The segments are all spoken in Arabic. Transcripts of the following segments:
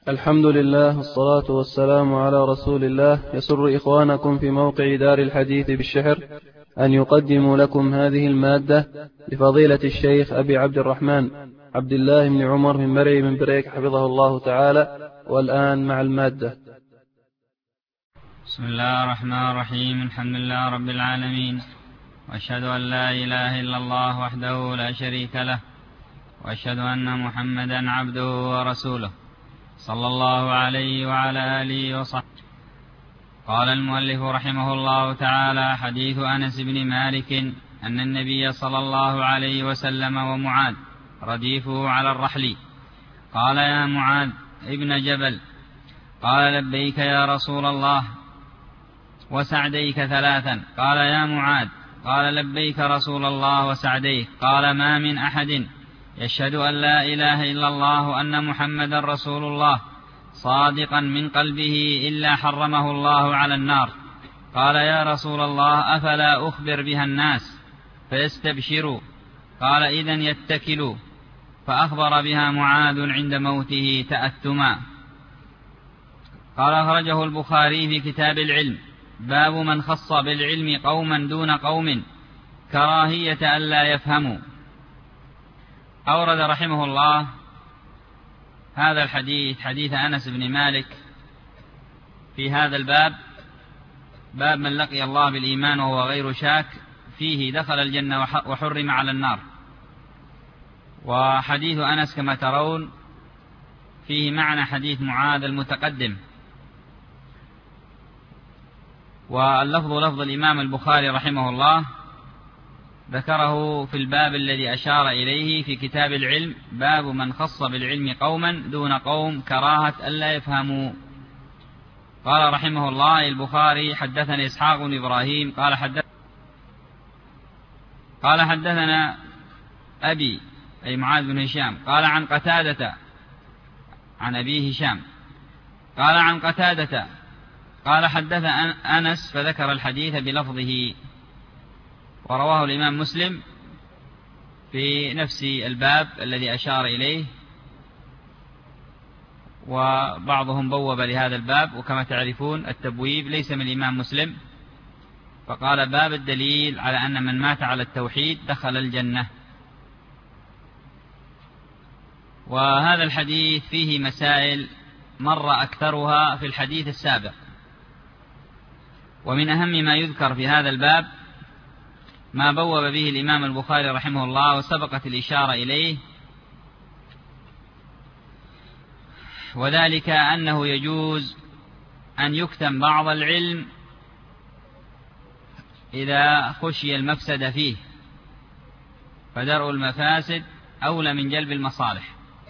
الحمد لله والصلاة والسلام على رسول الله. يسر إخوانكم في موقع دار الحديث بالشحر أن يقدموا لكم هذه المادة لفضيلة الشيخ أبي عبد الرحمن عبد الله بن عمر من مرعي من بريك حفظه الله تعالى. والآن مع المادة. بسم الله الرحمن الرحيم. الحمد لله رب العالمين، وأشهد أن لا إله إلا الله وحده لا شريك له، وأشهد أن محمدا عبده ورسوله صلى الله عليه وعلى آله وصحبه. قال المؤلف رحمه الله تعالى: حديث أنس بن مالك أن النبي صلى الله عليه وسلم ومعاذ رديفه على الرحل قال: يا معاذ ابن جبل. قال: لبيك يا رسول الله، وسعديك ثلاثا. قال: يا معاذ. قال: لبيك رسول الله وسعديك. قال: ما من أحد يشهد أن لا إله إلا الله وأن محمدا رسول الله صادقا من قلبه إلا حرمه الله على النار. قال: يا رسول الله، أفلا أخبر بها الناس فيستبشروا؟ قال: إذن يتكلوا. فأخبر بها معاذ عند موته تأثما. قال: أخرجه البخاري في كتاب العلم، باب من خص بالعلم قوما دون قوم كراهية ألا يفهموا. أورد رحمه الله هذا الحديث، حديث أنس بن مالك، في هذا الباب، باب من لقي الله بالإيمان وهو غير شاك فيه دخل الجنة وحرم على النار. وحديث أنس كما ترون فيه معنى حديث معاذ المتقدم، واللفظ لفظ الإمام البخاري رحمه الله، ذكره في الباب الذي أشار إليه في كتاب العلم، باب من خص بالعلم قوما دون قوم كراهة ألا يفهموا. قال رحمه الله البخاري: حدثني إسحاق بن إبراهيم قال حدثنا أبي أي معاذ بن هشام قال عن قتادة عن أبي هشام قال عن قتادة قال حدث أنس، فذكر الحديث بلفظه، ورواه الإمام مسلم في نفس الباب الذي أشار إليه، وبعضهم بوب لهذا الباب، وكما تعرفون التبويب ليس من الإمام مسلم، فقال: باب الدليل على أن من مات على التوحيد دخل الجنة. وهذا الحديث فيه مسائل مر أكثرها في الحديث السابق، ومن أهم ما يذكر في هذا الباب ما بوب به الإمام البخاري رحمه الله وسبقت الإشارة إليه، وذلك أنه يجوز أن يكتم بعض العلم إذا خشي المفسد فيه، فدرء المفاسد أولى من جلب المصالح.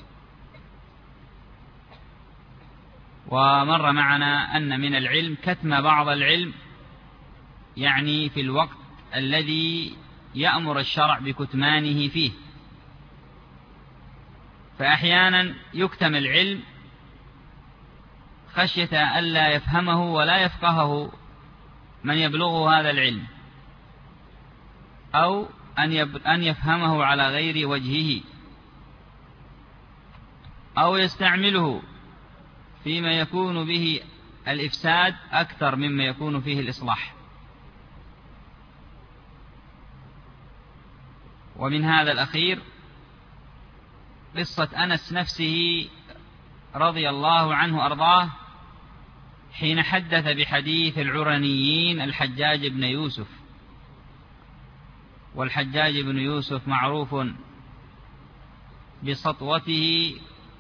ومر معنا أن من العلم كتم بعض العلم، يعني في الوقت الذي يأمر الشرع بكتمانه فيه، فأحيانا يكتم العلم خشية ألا يفهمه ولا يفقهه من يبلغه هذا العلم، أو أن يفهمه على غير وجهه، أو يستعمله فيما يكون به الإفساد أكثر مما يكون فيه الإصلاح. ومن هذا الأخير قصة أنس نفسه رضي الله عنه أرضاه، حين حدث بحديث العرنيين الحجاج بن يوسف. والحجاج بن يوسف معروف بسطوته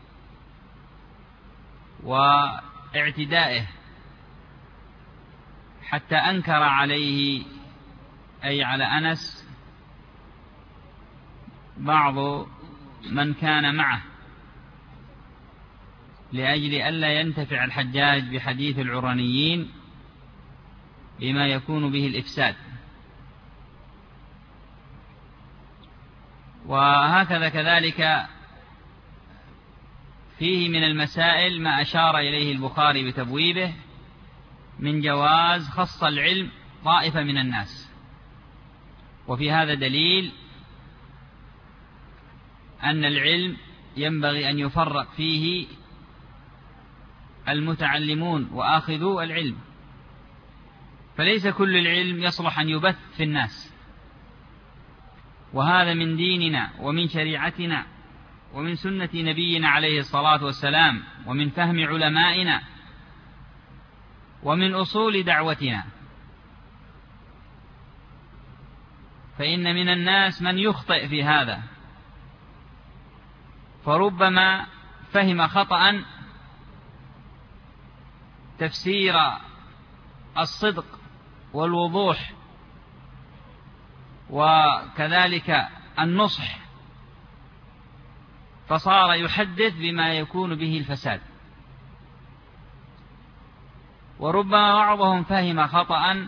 واعتدائه، حتى أنكر عليه أي على أنس بعض من كان معه، لأجل ألا ينتفع الحجاج بحديث العرنيين بما يكون به الإفساد. وهكذا كذلك فيه من المسائل ما أشار إليه البخاري بتبويبه من جواز خص العلم طائفة من الناس، وفي هذا دليل أن العلم ينبغي أن يفرق فيه المتعلمون وآخذو العلم، فليس كل العلم يصلح أن يبث في الناس، وهذا من ديننا ومن شريعتنا ومن سنة نبينا عليه الصلاة والسلام، ومن فهم علمائنا، ومن أصول دعوتنا. فإن من الناس من يخطئ في هذا، فربما فهم خطأ تفسير الصدق والوضوح وكذلك النصح، فصار يحدث بما يكون به الفساد. وربما بعضهم فهم خطأ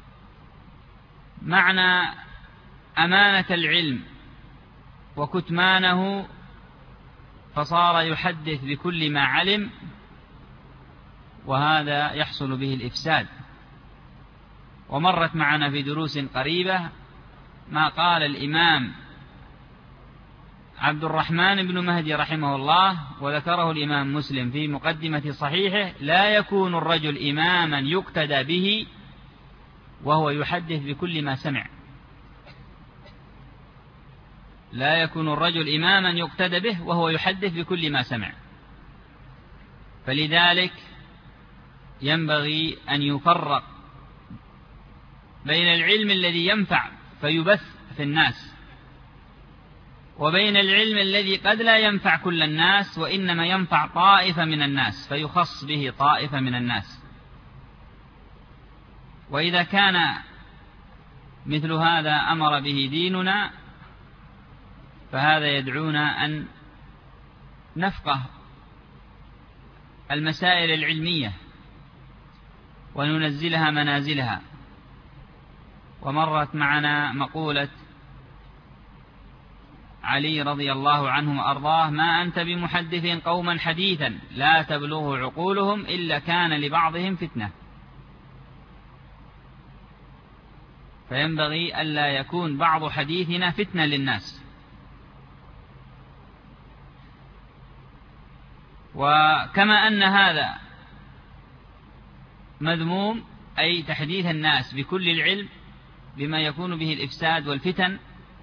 معنى أمانة العلم وكتمانه، فصار يحدث بكل ما علم، وهذا يحصل به الإفساد. ومرت معنا في دروس قريبة ما قال الإمام عبد الرحمن بن مهدي رحمه الله، وذكره الإمام مسلم في مقدمة صحيحه: لا يكون الرجل إماما يقتدى به وهو يحدث بكل ما سمع. لا يكون الرجل إماما يقتدى به وهو يحدث بكل ما سمع. فلذلك ينبغي أن يفرق بين العلم الذي ينفع فيبث في الناس، وبين العلم الذي قد لا ينفع كل الناس وإنما ينفع طائفة من الناس فيخص به طائفة من الناس. وإذا كان مثل هذا أمر به ديننا، فهذا يدعونا أن نفقه المسائل العلمية وننزلها منازلها. ومرت معنا مقولة علي رضي الله عنه وأرضاه: ما أنت بمحدث قوما حديثا لا تبلغ عقولهم إلا كان لبعضهم فتنة. فينبغي ألا يكون بعض حديثنا فتنة للناس. وكما أن هذا مذموم، أي تحديث الناس بكل العلم بما يكون به الإفساد والفتن،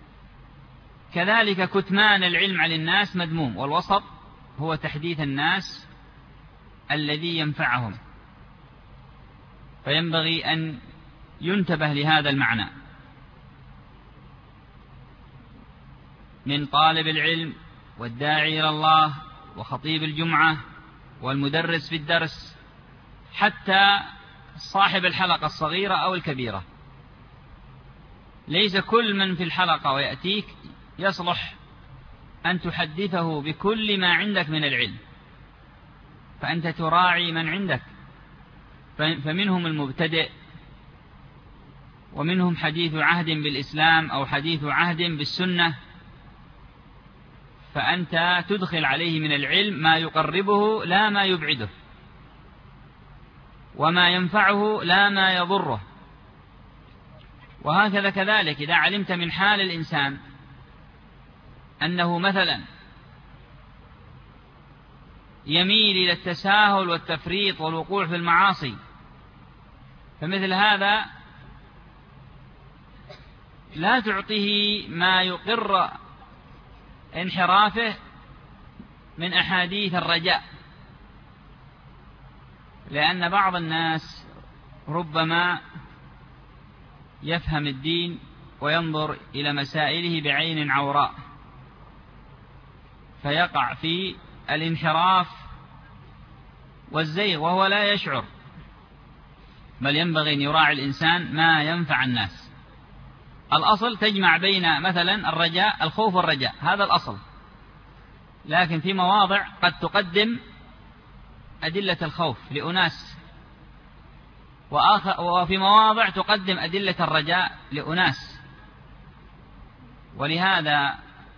كذلك كتمان العلم عن الناس مذموم، والوسط هو تحديث الناس الذي ينفعهم. فينبغي أن ينتبه لهذا المعنى من طالب العلم والداعي إلى الله وخطيب الجمعة والمدرس في الدرس، حتى صاحب الحلقة الصغيرة أو الكبيرة. ليس كل من في الحلقة ويأتيك يصلح أن تحدثه بكل ما عندك من العلم، فأنت تراعي من عندك. فمنهم المبتدئ، ومنهم حديث عهد بالإسلام أو حديث عهد بالسنة، فأنت تدخل عليه من العلم ما يقربه لا ما يبعده، وما ينفعه لا ما يضره. وهكذا كذلك إذا علمت من حال الإنسان أنه مثلا يميل إلى التساهل والتفريط والوقوع في المعاصي، فمثل هذا لا تعطيه ما يقر انحرافه من أحاديث الرجاء، لأن بعض الناس ربما يفهم الدين وينظر إلى مسائله بعين عوراء، فيقع في الانحراف والزيغ وهو لا يشعر. بل ينبغي أن يراعي الإنسان ما ينفع الناس. الأصل تجمع بين مثلا الرجاء، الخوف والرجاء، هذا الأصل. لكن في مواضع قد تقدم أدلة الخوف لأناس، وفي مواضع تقدم أدلة الرجاء لأناس. ولهذا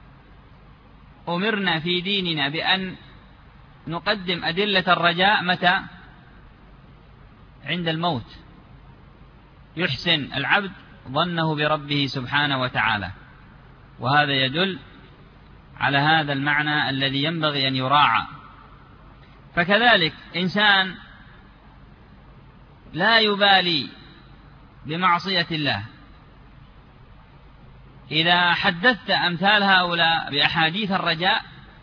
أمرنا في ديننا بأن نقدم أدلة الرجاء متى؟ عند الموت، يحسن العبد ظنه بربه سبحانه وتعالى. وهذا يدل على هذا المعنى الذي ينبغي أن يراعى. فكذلك إنسان لا يبالي بمعصية الله، إذا حدثت أمثال هؤلاء بأحاديث الرجاء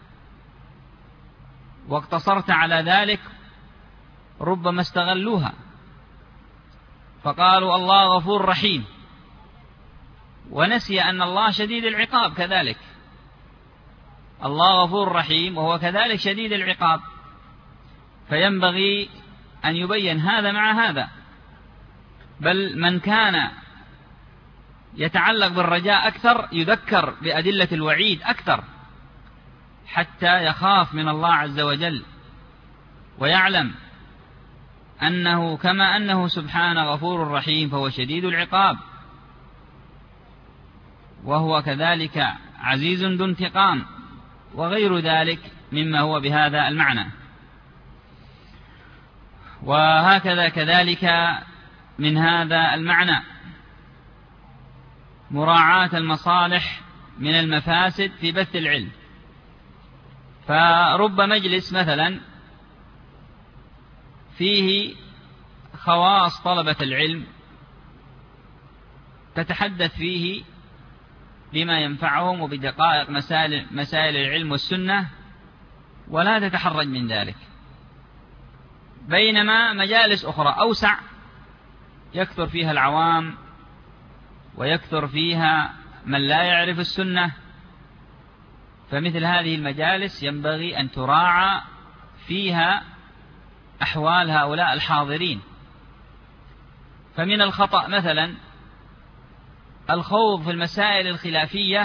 واقتصرت على ذلك ربما استغلوها فقالوا الله غفور رحيم، ونسي أن الله شديد العقاب كذلك. الله غفور رحيم وهو كذلك شديد العقاب، فينبغي أن يبين هذا مع هذا. بل من كان يتعلق بالرجاء أكثر يذكر بأدلة الوعيد أكثر حتى يخاف من الله عز وجل، ويعلم أنه كما أنه سبحانه غفور رحيم فهو شديد العقاب، وهو كذلك عزيز ذو انتقام، وغير ذلك مما هو بهذا المعنى. وهكذا كذلك من هذا المعنى مراعاة المصالح من المفاسد في بث العلم. فرب مجلس مثلا فيه خواص طلبة العلم تتحدث فيه بما ينفعهم وبدقائق مسائل العلم والسنة ولا تتحرج من ذلك، بينما مجالس أخرى أوسع يكثر فيها العوام ويكثر فيها من لا يعرف السنة، فمثل هذه المجالس ينبغي أن تراعى فيها أحوال هؤلاء الحاضرين. فمن الخطأ مثلا الخوض في المسائل الخلافية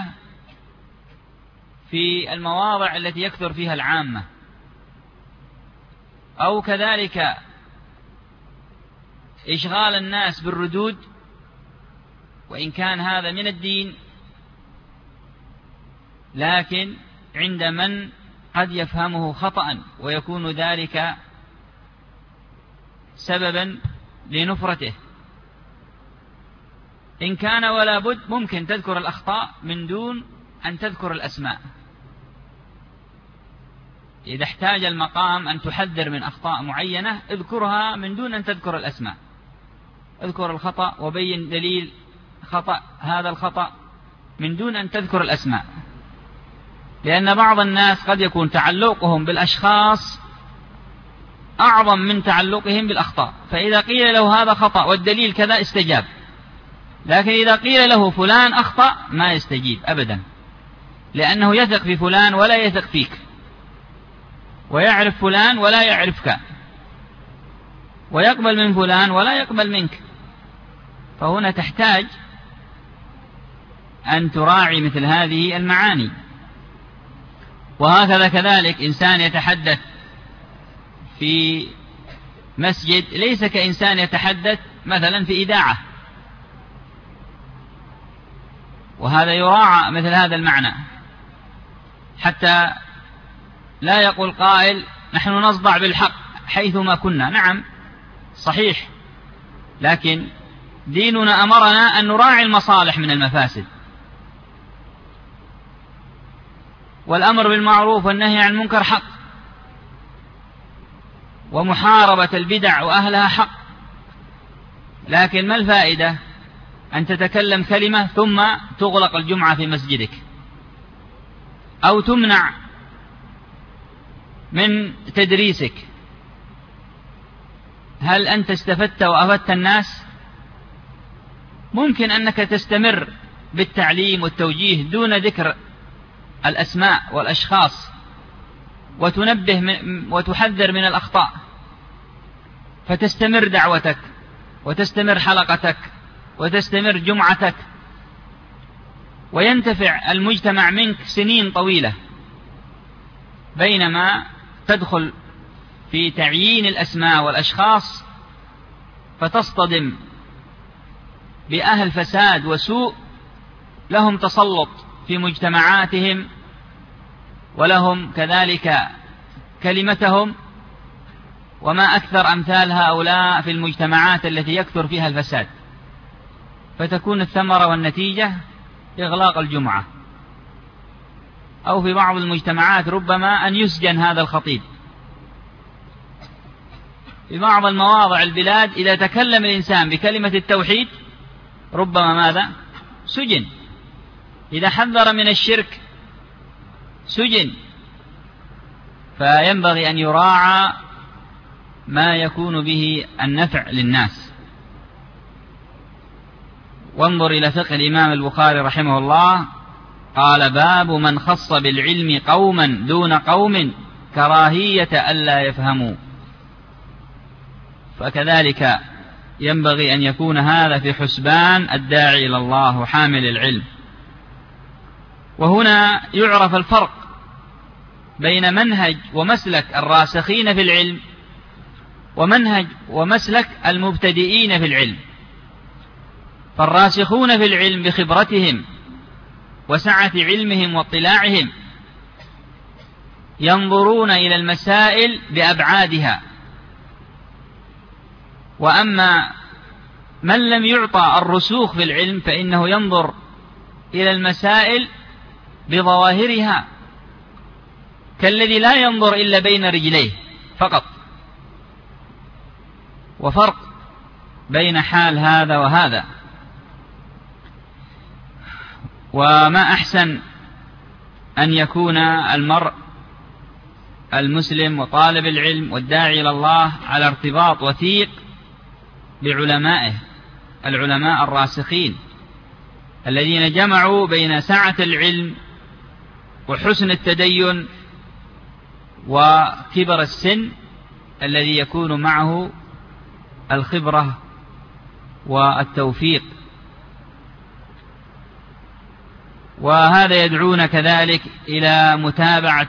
في المواضع التي يكثر فيها العامة، أو كذلك إشغال الناس بالردود، وإن كان هذا من الدين لكن عند من قد يفهمه خطأ ويكون ذلك سببا لنفرته. إن كان ولا بد ممكن تذكر الأخطاء من دون أن تذكر الأسماء، إذا احتاج المقام أن تحذر من أخطاء معينة اذكرها من دون أن تذكر الأسماء، اذكر الخطأ وبين دليل خطأ هذا الخطأ من دون أن تذكر الأسماء، لأن بعض الناس قد يكون تعلقهم بالأشخاص أعظم من تعلقهم بالأخطاء، فإذا قيل له هذا خطأ والدليل كذا استجاب، لكن إذا قيل له فلان أخطأ ما يستجيب أبدا، لأنه يثق في فلان ولا يثق فيك، ويعرف فلان ولا يعرفك، ويقبل من فلان ولا يقبل منك. فهنا تحتاج أن تراعي مثل هذه المعاني. وهكذا كذلك إنسان يتحدث في مسجد ليس كإنسان يتحدث مثلا في إذاعة، وهذا يراعى مثل هذا المعنى حتى لا يقول قائل نحن نصدع بالحق حيثما كنا. نعم صحيح، لكن ديننا أمرنا أن نراعي المصالح من المفاسد، والأمر بالمعروف والنهي عن المنكر حق، ومحاربة البدع وأهلها حق، لكن ما الفائدة أن تتكلم كلمة ثم تغلق الجمعة في مسجدك أو تمنع من تدريسك؟ هل أنت استفدت وأفدت الناس؟ ممكن أنك تستمر بالتعليم والتوجيه دون ذكر الأسماء والأشخاص، وتنبه وتحذر من الأخطاء، فتستمر دعوتك وتستمر حلقتك وتستمر جمعتك، وينتفع المجتمع منك سنين طويلة، بينما تدخل في تعيين الأسماء والأشخاص فتصطدم بأهل فساد وسوء لهم تسلط في مجتمعاتهم ولهم كذلك كلمتهم، وما أكثر أمثال هؤلاء في المجتمعات التي يكثر فيها الفساد، فتكون الثمرة والنتيجة إغلاق الجمعة، أو في بعض المجتمعات ربما أن يسجن هذا الخطيب في بعض المواضع البلاد إذا تكلم الإنسان بكلمة التوحيد ربما ماذا؟ سجن. إذا حذر من الشرك سجن. فينبغي أن يراعى ما يكون به النفع للناس. وانظر إلى فقه الإمام البخاري رحمه الله، قال: باب من خص بالعلم قوما دون قوم كراهية ألا يفهموا. فكذلك ينبغي أن يكون هذا في حسبان الداعي إلى الله وحامل العلم. وهنا يعرف الفرق بين منهج ومسلك الراسخين في العلم ومنهج ومسلك المبتدئين في العلم. فالراسخون في العلم بخبرتهم وسعة علمهم واطلاعهم ينظرون إلى المسائل بأبعادها، وأما من لم يعطى الرسوخ في العلم فإنه ينظر إلى المسائل بظواهرها، كالذي لا ينظر إلا بين رجليه فقط. وفرق بين حال هذا وهذا. وما أحسن أن يكون المرء المسلم وطالب العلم والداعي إلى الله على ارتباط وثيق بعلمائه، العلماء الراسخين الذين جمعوا بين سعة العلم وحسن التدين وكبر السن الذي يكون معه الخبرة والتوفيق. وهذا يدعونا كذلك إلى متابعة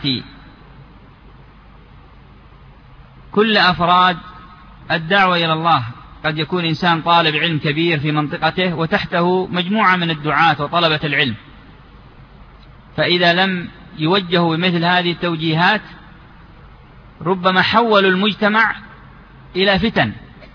كل أفراد الدعوة إلى الله. قد يكون إنسان طالب علم كبير في منطقته وتحته مجموعة من الدعاة وطلبة العلم، فإذا لم يوجهوا بمثل هذه التوجيهات ربما حولوا المجتمع إلى فتن.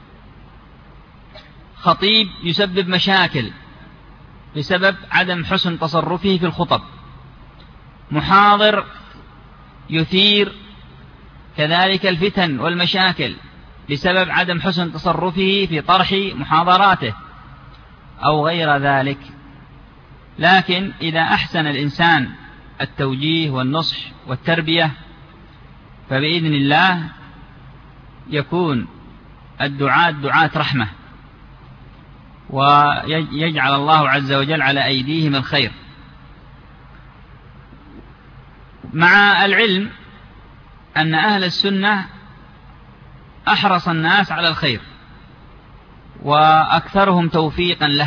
خطيب يسبب مشاكل بسبب عدم حسن تصرفه في الخطب، محاضر يثير كذلك الفتن والمشاكل بسبب عدم حسن تصرفه في طرح محاضراته أو غير ذلك. لكن إذا أحسن الإنسان التوجيه والنصح والتربية فبإذن الله يكون دعاة رحمة، ويجعل الله عز وجل على أيديهم الخير. مع العلم أن أهل السنة أحرص الناس على الخير وأكثرهم توفيقا له،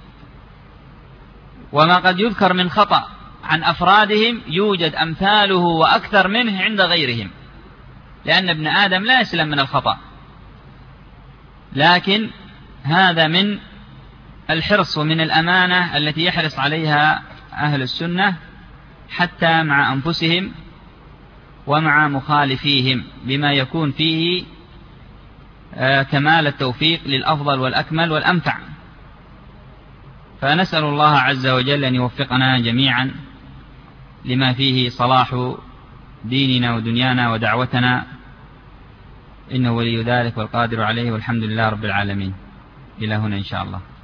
وما قد يذكر من خطأ عن أفرادهم يوجد أمثاله وأكثر منه عند غيرهم، لأن ابن آدم لا يسلم من الخطأ. لكن هذا من الحرص ومن الأمانة التي يحرص عليها أهل السنة حتى مع أنفسهم ومع مخالفيهم، بما يكون فيه كمال التوفيق للأفضل والأكمل والأمتع. فنسأل الله عز وجل أن يوفقنا جميعا لما فيه صلاح ديننا ودنيانا ودعوتنا، إنه ولي ذلك والقادر عليه، والحمد لله رب العالمين. إلى هنا إن شاء الله.